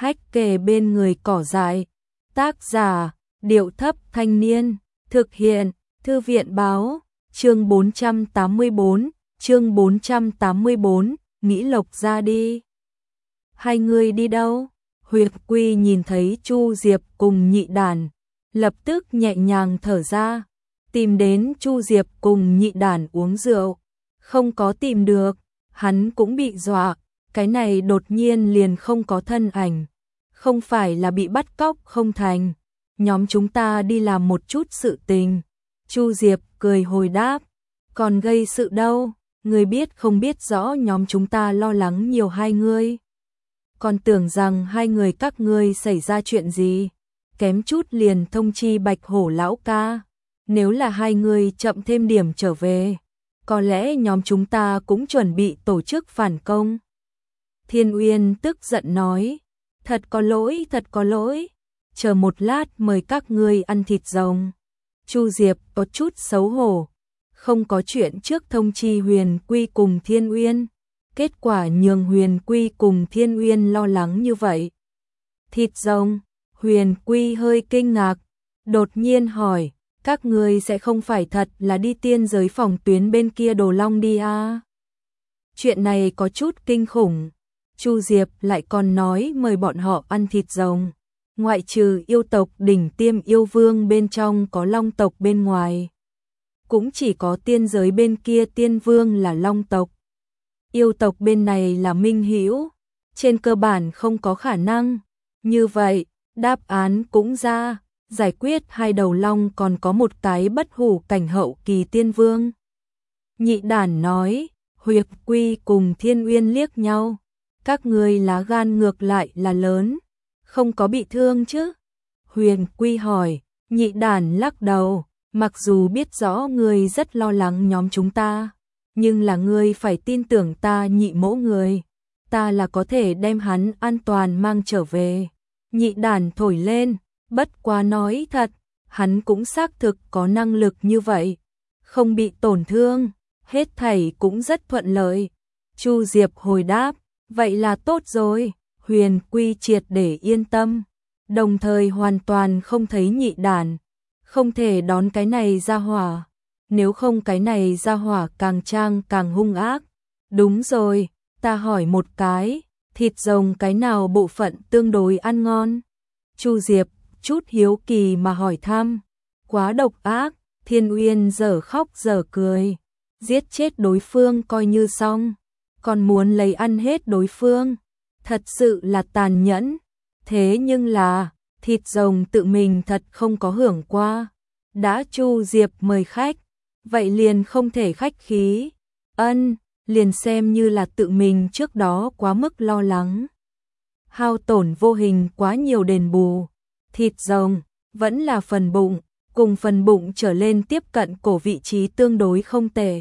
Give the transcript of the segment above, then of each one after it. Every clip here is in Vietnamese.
hách kề bên người cỏ dại. Tác giả, Điệu Thấp Thanh Niên. Thực hiện, Thư viện Báo. Chương 484, chương 484, nghĩ Lộc ra đi. Hai người đi đâu? Huyệt Quy nhìn thấy Chu Diệp cùng Nhị Đản, lập tức nhẹ nhàng thở ra, tìm đến Chu Diệp cùng Nhị Đản uống rượu. Không có tìm được, hắn cũng bị dọa, cái này đột nhiên liền không có thân ảnh. Không phải là bị bắt cóc không thành, nhóm chúng ta đi làm một chút sự tình. Chu Diệp cười hồi đáp, còn gây sự đâu, người biết không biết rõ nhóm chúng ta lo lắng nhiều hai người. Còn tưởng rằng hai người các ngươi xảy ra chuyện gì, kém chút liền thông chi Bạch Hổ lão ca. Nếu là hai người chậm thêm điểm trở về, có lẽ nhóm chúng ta cũng chuẩn bị tổ chức phản công. Thiên Uyên tức giận nói, thật có lỗi, chờ một lát mời các ngươi ăn thịt rồng. Chu Diệp có chút xấu hổ, không có chuyện trước thông chi Huyền Quy cùng Thiên Uyên, kết quả nhường Huyền Quy cùng Thiên Uyên lo lắng như vậy. Thịt rồng? Huyền Quy hơi kinh ngạc, đột nhiên hỏi, các ngươi sẽ không phải thật là đi tiên giới phòng tuyến bên kia Đồ Long đi à? Chuyện này có chút kinh khủng. Chu Diệp lại còn nói mời bọn họ ăn thịt rồng. Ngoại trừ yêu tộc đỉnh tiêm yêu vương bên trong có long tộc bên ngoài, cũng chỉ có tiên giới bên kia tiên vương là long tộc. Yêu tộc bên này là minh hữu, trên cơ bản không có khả năng. Như vậy, đáp án cũng ra, giải quyết hai đầu long còn có một cái bất hủ cảnh hậu kỳ tiên vương. Nhị Đản nói. Huyệt Quy cùng Thiên Uyên liếc nhau, các ngươi lá gan ngược lại là lớn, không có bị thương chứ? Huyền Quy hỏi. Nhị Đản lắc đầu, mặc dù biết rõ ngươi rất lo lắng nhóm chúng ta, nhưng là ngươi phải tin tưởng ta Nhị mẫu người, ta là có thể đem hắn an toàn mang trở về. Nhị Đản thổi lên, bất quá nói thật, hắn cũng xác thực có năng lực như vậy, không bị tổn thương, hết thảy cũng rất thuận lợi. Chu Diệp hồi đáp, vậy là tốt rồi. Huyền Quy triệt để yên tâm, đồng thời hoàn toàn không thấy Nhị Đản, không thể đón cái này ra hỏa, nếu không cái này ra hỏa càng trang càng hung ác. Đúng rồi, ta hỏi một cái, thịt rồng cái nào bộ phận tương đối ăn ngon? Chu Diệp chút hiếu kỳ mà hỏi thăm. Quá độc ác. Thiên Uyên dở khóc dở cười, giết chết đối phương coi như xong, còn muốn lấy ăn hết đối phương, thật sự là tàn nhẫn. Thế nhưng là, thịt rồng tự mình thật không có hưởng qua, đã Chu Diệp mời khách, vậy liền không thể khách khí. Ân, liền xem như là tự mình trước đó quá mức lo lắng, hao tổn vô hình quá nhiều đền bù. Thịt rồng vẫn là phần bụng, cùng phần bụng trở lên tiếp cận cổ vị trí tương đối không tệ.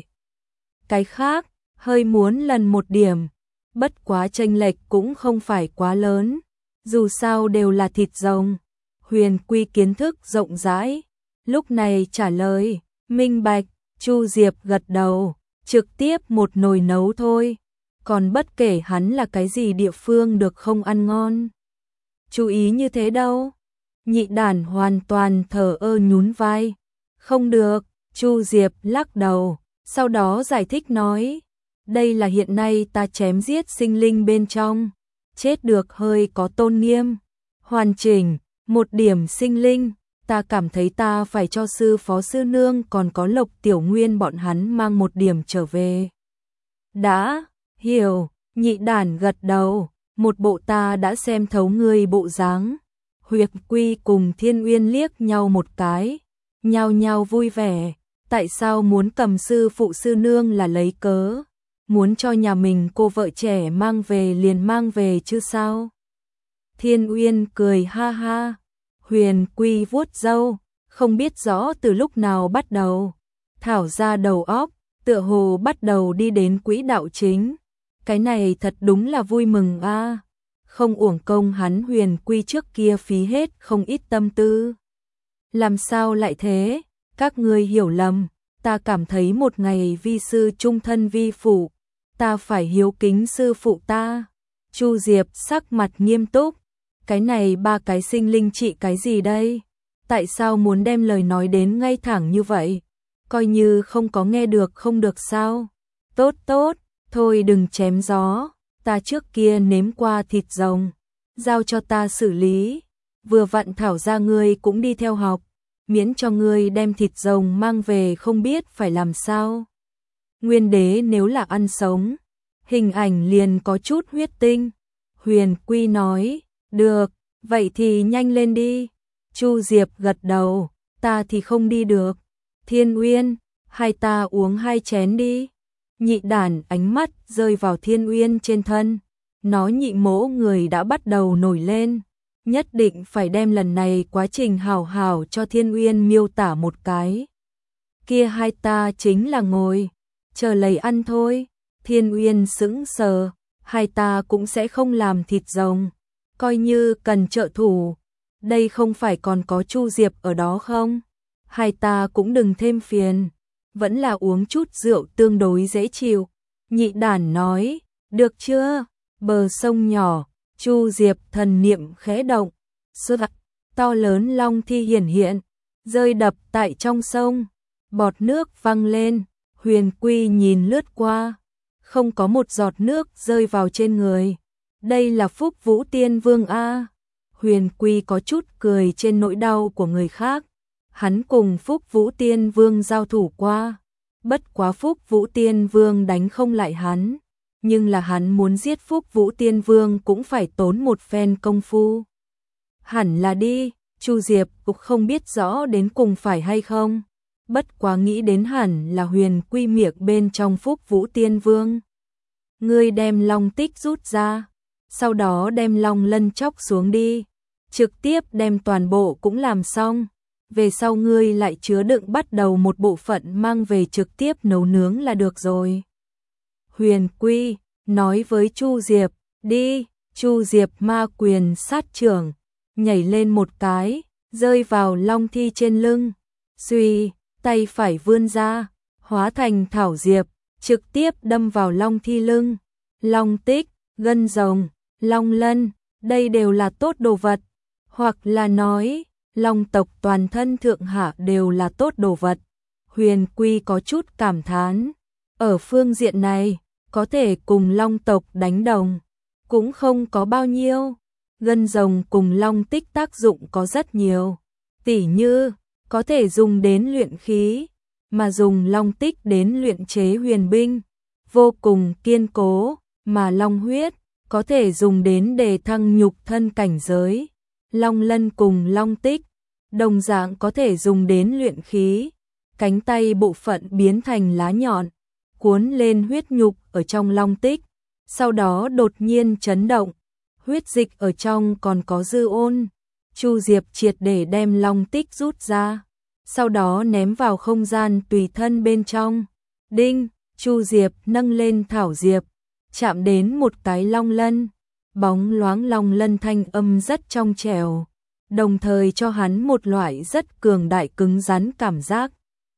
Cái khác, hơi muốn lần một điểm, bất quá chênh lệch cũng không phải quá lớn, dù sao đều là thịt rồng. Huyền Quy kiến thức rộng rãi, lúc này trả lời, minh bạch. Chu Diệp gật đầu, trực tiếp một nồi nấu thôi, còn bất kể hắn là cái gì địa phương được không ăn ngon, chú ý như thế đâu. Nhị Đản hoàn toàn thờ ơ nhún vai, không được. Chu Diệp lắc đầu, sau đó giải thích nói, đây là hiện nay ta chém giết sinh linh bên trong, chết được hơi có tôn nghiêm, hoàn chỉnh, một điểm sinh linh, ta cảm thấy ta phải cho sư phó sư nương còn có Lộc Tiểu Nguyên bọn hắn mang một điểm trở về. Đã, hiểu. Nhị Đản gật đầu, một bộ ta đã xem thấu ngươi bộ dáng. Huyệt Quy cùng Thiên Uyên liếc nhau một cái, nhao nhao vui vẻ, tại sao muốn cầm sư phụ sư nương là lấy cớ, muốn cho nhà mình cô vợ trẻ mang về liền mang về chứ sao? Thiên Uyên cười ha ha. Huyền Quy vuốt râu, không biết rõ từ lúc nào bắt đầu, thảo ra đầu óc, tựa hồ bắt đầu đi đến quỹ đạo chính. Cái này thật đúng là vui mừng a, không uổng công hắn Huyền Quy trước kia phí hết không ít tâm tư. Làm sao lại thế? Các ngươi hiểu lầm, ta cảm thấy một ngày vi sư trung thân vi phụ, ta phải hiếu kính sư phụ ta. Chu Diệp sắc mặt nghiêm túc, cái này ba cái sinh linh trị cái gì đây? Tại sao muốn đem lời nói đến ngay thẳng như vậy? Coi như không có nghe được không được sao? Tốt tốt, thôi đừng chém gió, ta trước kia nếm qua thịt rồng, giao cho ta xử lý. Vừa vặn Thảo ra ngươi cũng đi theo học, miễn cho ngươi đem thịt rồng mang về không biết phải làm sao. Nguyên đế nếu là ăn sống, hình ảnh liền có chút huyết tinh. Huyền Quy nói, được, vậy thì nhanh lên đi. Chu Diệp gật đầu, ta thì không đi được. Thiên Uyên, hai ta uống 2 chén đi. Nhị đản ánh mắt rơi vào Thiên Uyên trên thân. Nó nhị mỗ người đã bắt đầu nổi lên. Nhất định phải đem lần này quá trình hảo hảo cho Thiên Uyên miêu tả một cái. Kia hai ta chính là ngồi, chờ lấy ăn thôi. Thiên Uyên sững sờ, hai ta cũng sẽ không làm thịt rồng. Coi như cần trợ thủ, đây không phải còn có Chu Diệp ở đó không? Hai ta cũng đừng thêm phiền, vẫn là uống chút rượu tương đối dễ chịu. Nhị đản nói, được chưa? Bờ sông nhỏ, Chu Diệp thần niệm khẽ động, sốt to lớn long thi hiển hiện, rơi đập tại trong sông, bọt nước văng lên. Huyền Quy nhìn lướt qua, không có một giọt nước rơi vào trên người. Đây là Phúc Vũ Tiên Vương a. Huyền Quy có chút cười trên nỗi đau của người khác. Hắn cùng Phúc Vũ Tiên Vương giao thủ qua, bất quá Phúc Vũ Tiên Vương đánh không lại hắn, nhưng là hắn muốn giết Phúc Vũ Tiên Vương cũng phải tốn một phen công phu. Hẳn là đi, Chu Diệp cũng không biết rõ đến cùng phải hay không, bất quá nghĩ đến hẳn là Huyền Quy miệng bên trong Phúc Vũ Tiên Vương. Ngươi đem long tích rút ra, sau đó đem long lân chóc xuống đi, trực tiếp đem toàn bộ cũng làm xong. Về sau ngươi lại chứa đựng bắt đầu một bộ phận mang về trực tiếp nấu nướng là được rồi. Huyền Quy nói với Chu Diệp, đi. Chu Diệp ma quyền sát trưởng, nhảy lên một cái, rơi vào long thi trên lưng. Suy, tay phải vươn ra, hóa thành thảo diệp, trực tiếp đâm vào long thi lưng. Long tích, gân rồng, long lân, đây đều là tốt đồ vật. Hoặc là nói, long tộc toàn thân thượng hạ đều là tốt đồ vật. Huyền Quy có chút cảm thán. Ở phương diện này, có thể cùng long tộc đánh đồng, cũng không có bao nhiêu. Gân rồng cùng long tích tác dụng có rất nhiều. Tỉ như, có thể dùng đến luyện khí, mà dùng long tích đến luyện chế huyền binh, vô cùng kiên cố, mà long huyết, có thể dùng đến để thăng nhục thân cảnh giới. Long lân cùng long tích, đồng dạng có thể dùng đến luyện khí, cánh tay bộ phận biến thành lá nhọn, cuốn lên huyết nhục ở trong long tích, sau đó đột nhiên chấn động, huyết dịch ở trong còn có dư ôn. Chu Diệp triệt để đem long tích rút ra, sau đó ném vào không gian tùy thân bên trong. Đinh, Chu Diệp nâng lên thảo diệp, chạm đến một cái long lân, bóng loáng long lân thanh âm rất trong trẻo, đồng thời cho hắn một loại rất cường đại cứng rắn cảm giác.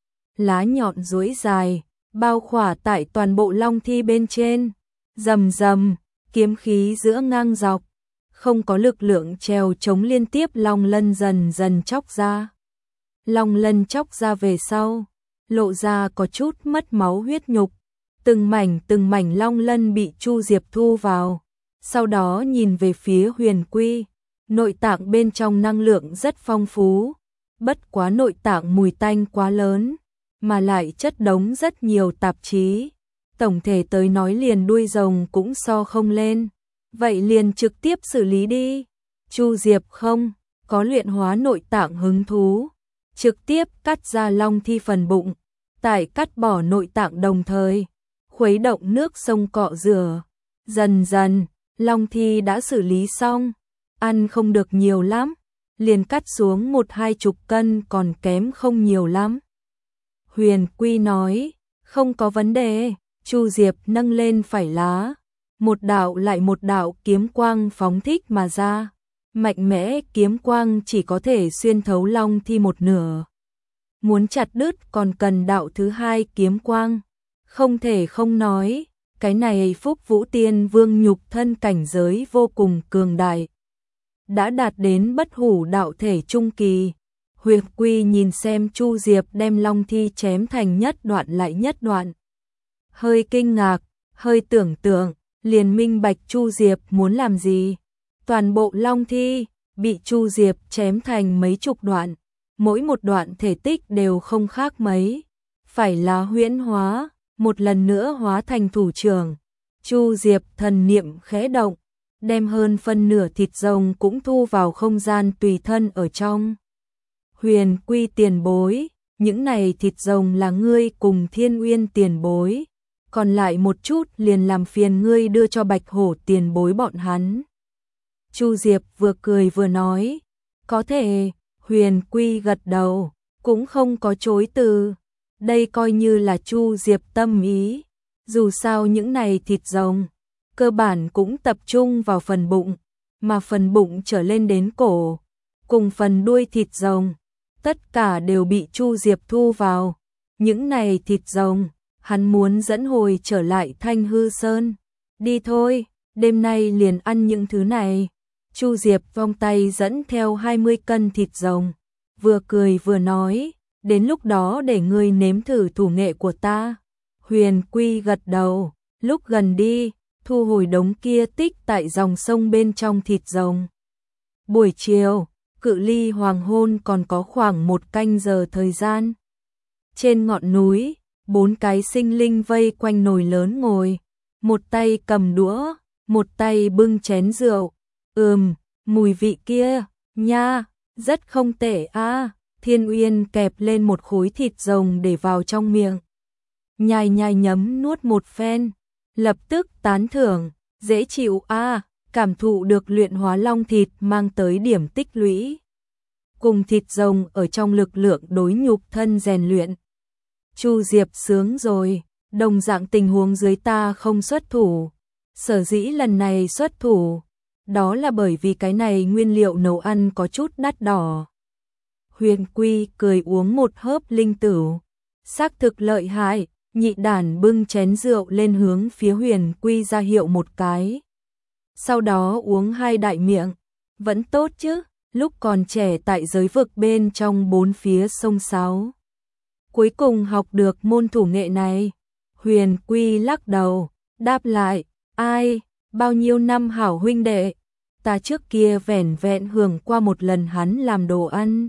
Lá nhọn duỗi dài, bao khỏa tại toàn bộ long thi bên trên, rầm rầm, kiếm khí giữa ngang dọc, không có lực lượng trèo chống liên tiếp long lân dần dần chóc ra. Long lân chóc ra về sau, lộ ra có chút mất máu huyết nhục, từng mảnh long lân bị Chu Diệp thu vào, sau đó nhìn về phía Huyền Quy. Nội tạng bên trong năng lượng rất phong phú, bất quá nội tạng mùi tanh quá lớn, mà lại chất đống rất nhiều tạp chí. Tổng thể tới nói liền đuôi rồng cũng so không lên, vậy liền trực tiếp xử lý đi. Chu Diệp không có luyện hóa nội tạng hứng thú, trực tiếp cắt ra long thi phần bụng, tại cắt bỏ nội tạng đồng thời, khuấy động nước sông cọ rửa. Dần dần, long thi đã xử lý xong. Ăn không được nhiều lắm, liền cắt xuống 1-20 cân còn kém không nhiều lắm. Huyền Quy nói, không có vấn đề. Chu Diệp nâng lên phải lá, một đạo lại một đạo kiếm quang phóng thích mà ra. Mạnh mẽ kiếm quang chỉ có thể xuyên thấu long thi một nửa. Muốn chặt đứt còn cần đạo thứ hai kiếm quang. Không thể không nói, cái này Phúc Vũ Tiên Vương nhục thân cảnh giới vô cùng cường đại. đã đạt đến bất hủ đạo thể trung kỳ. Huyền Quy nhìn xem Chu Diệp đem long thi chém thành nhất đoạn lại nhất đoạn. Hơi kinh ngạc, hơi tưởng tượng, liền minh bạch Chu Diệp muốn làm gì. Toàn bộ long thi bị Chu Diệp chém thành mấy chục đoạn, mỗi một đoạn thể tích đều không khác mấy. Phải là huyễn hóa, một lần nữa hóa thành thủ trưởng. Chu Diệp thần niệm khẽ động, đem hơn phân nửa thịt rồng cũng thu vào không gian tùy thân ở trong. Huyền Quy tiền bối, những này thịt rồng là ngươi cùng Thiên Uyên tiền bối, còn lại một chút liền làm phiền ngươi đưa cho Bạch Hổ tiền bối bọn hắn. Chu Diệp vừa cười vừa nói, có thể. Huyền Quy gật đầu, cũng không có chối từ. Đây coi như là Chu Diệp tâm ý. Dù sao những này thịt rồng, cơ bản cũng tập trung vào phần bụng, mà phần bụng trở lên đến cổ, cùng phần đuôi thịt rồng, tất cả đều bị Chu Diệp thu vào. Những này thịt rồng, hắn muốn dẫn hồi trở lại Thanh Hư Sơn. Đi thôi, đêm nay liền ăn những thứ này. Chu Diệp vòng tay dẫn theo 20 cân thịt rồng, vừa cười vừa nói, đến lúc đó để ngươi nếm thử thủ nghệ của ta. Huyền Quy gật đầu, lúc gần đi, thu hồi đống kia tích tại dòng sông bên trong thịt rồng. Buổi chiều, cự ly hoàng hôn còn có khoảng 1 canh giờ thời gian. Trên ngọn núi, 4 cái sinh linh vây quanh nồi lớn ngồi, một tay cầm đũa, một tay bưng chén rượu. Mùi vị kia, nha, rất không tệ a. Thiên Uyên kẹp lên một khối thịt rồng để vào trong miệng. Nhai nhai nhấm nuốt một phen, lập tức tán thưởng, dễ chịu a, cảm thụ được luyện hóa long thịt mang tới điểm tích lũy. Cùng thịt rồng ở trong lực lượng đối nhục thân rèn luyện. Chu Diệp sướng rồi, đồng dạng tình huống dưới ta không xuất thủ. Sở dĩ lần này xuất thủ, đó là bởi vì cái này nguyên liệu nấu ăn có chút đắt đỏ. Huyền Quy cười uống một hớp linh tửu, xác thực lợi hại. Nhị đản bưng chén rượu lên hướng phía Huyền Quy ra hiệu một cái. Sau đó uống 2 đại miệng, vẫn tốt chứ, lúc còn trẻ tại giới vực bên trong 4 phía sông Sáo. Cuối cùng học được môn thủ nghệ này. Huyền Quy lắc đầu, đáp lại, ai, bao nhiêu năm hảo huynh đệ, ta trước kia vẻn vẹn hưởng qua một lần hắn làm đồ ăn.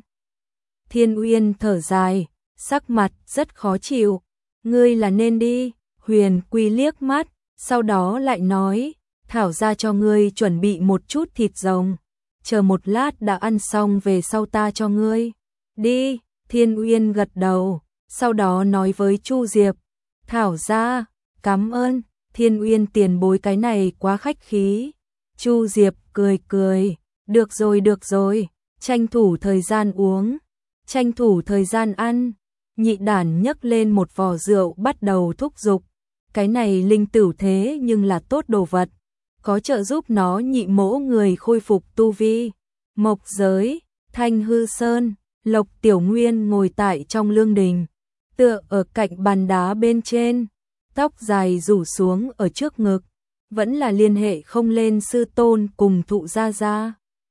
Thiên Uyên thở dài, sắc mặt rất khó chịu. Ngươi là nên đi. Huyền Quy liếc mắt, sau đó lại nói, thảo ra cho ngươi chuẩn bị một chút thịt rồng, chờ một lát đã ăn xong về sau ta cho ngươi. Đi. Thiên Uyên gật đầu, sau đó nói với Chu Diệp, thảo ra, cảm ơn. Thiên Uyên tiền bối cái này quá khách khí. Chu Diệp cười cười, được rồi, tranh thủ thời gian uống, tranh thủ thời gian ăn. Nhị đản nhấc lên một vò rượu bắt đầu thúc giục. Cái này linh tửu thế nhưng là tốt đồ vật, có trợ giúp nó nhị mỗ người khôi phục tu vi. Mộc giới, Thanh Hư Sơn, Lộc Tiểu Nguyên ngồi tại trong lương đình, tựa ở cạnh bàn đá bên trên, tóc dài rủ xuống ở trước ngực, vẫn là liên hệ không lên sư tôn cùng Thụ Gia Gia.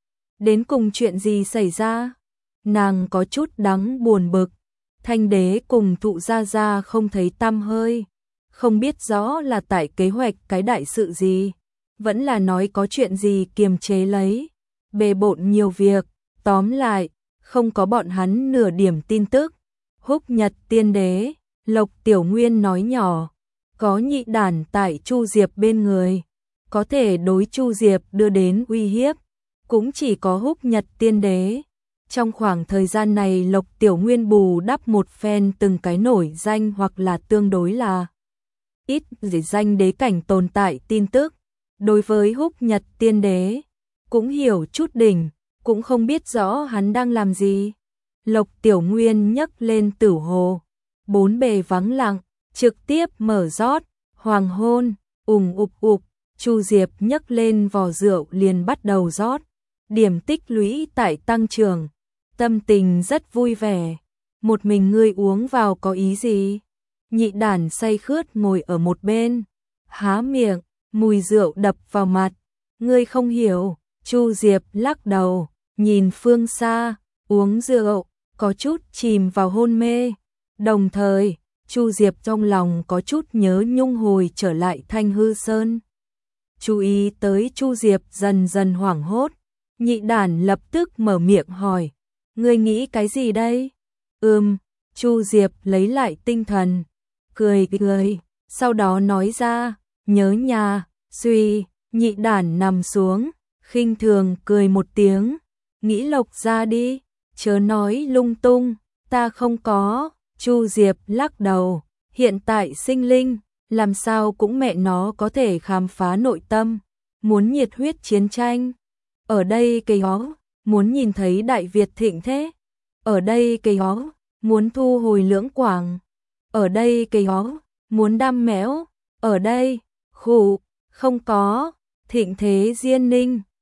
Đến cùng chuyện gì xảy ra? Nàng có chút đắng buồn bực. Thanh đế cùng Thụ Gia Gia không thấy tăm hơi, không biết rõ là tại kế hoạch cái đại sự gì, vẫn là nói có chuyện gì kiềm chế lấy, bề bộn nhiều việc, tóm lại, không có bọn hắn nửa điểm tin tức. Húc Nhật tiên đế, Lộc Tiểu Nguyên nói nhỏ, có nhị đản tại Chu Diệp bên người, có thể đối Chu Diệp đưa đến uy hiếp, cũng chỉ có Húc Nhật tiên đế. Trong khoảng thời gian này Lộc Tiểu Nguyên bù đắp một phen từng cái nổi danh hoặc là tương đối là ít gì danh đế cảnh tồn tại tin tức. Đối với Húc Nhật tiên đế, cũng hiểu chút đỉnh, cũng không biết rõ hắn đang làm gì. Lộc Tiểu Nguyên nhấc lên tửu hồ, bốn bề vắng lặng, trực tiếp mở rót, hoàng hôn, ục, Chu Diệp nhấc lên vò rượu liền bắt đầu rót, điểm tích lũy tại tăng trưởng. Tâm tình rất vui vẻ. Một mình ngươi uống vào có ý gì? Nhị đản say khướt ngồi ở một bên, há miệng, mùi rượu đập vào mặt. Ngươi không hiểu, Chu Diệp lắc đầu, nhìn phương xa, uống rượu, có chút chìm vào hôn mê. Đồng thời, Chu Diệp trong lòng có chút nhớ nhung hồi trở lại Thanh Hư Sơn. Chú ý tới Chu Diệp dần dần hoảng hốt, Nhị Đản lập tức mở miệng hỏi, ngươi nghĩ cái gì đây? Chu Diệp lấy lại tinh thần, cười cười, sau đó nói ra, nhớ nhà, suy, Nhị Đản nằm xuống, khinh thường cười một tiếng, nghĩ Lộc ra đi, chớ nói lung tung, ta không có. Chu Diệp lắc đầu, hiện tại sinh linh, làm sao cũng mẹ nó có thể khám phá nội tâm, muốn nhiệt huyết chiến tranh. Ở đây cây ó, muốn nhìn thấy Đại Việt thịnh thế. Ở đây cây ó, muốn thu hồi Lưỡng Quảng. Ở đây cây ó, muốn đam mẽo. Ở đây, khủ, không có, thịnh thế Diên Ninh.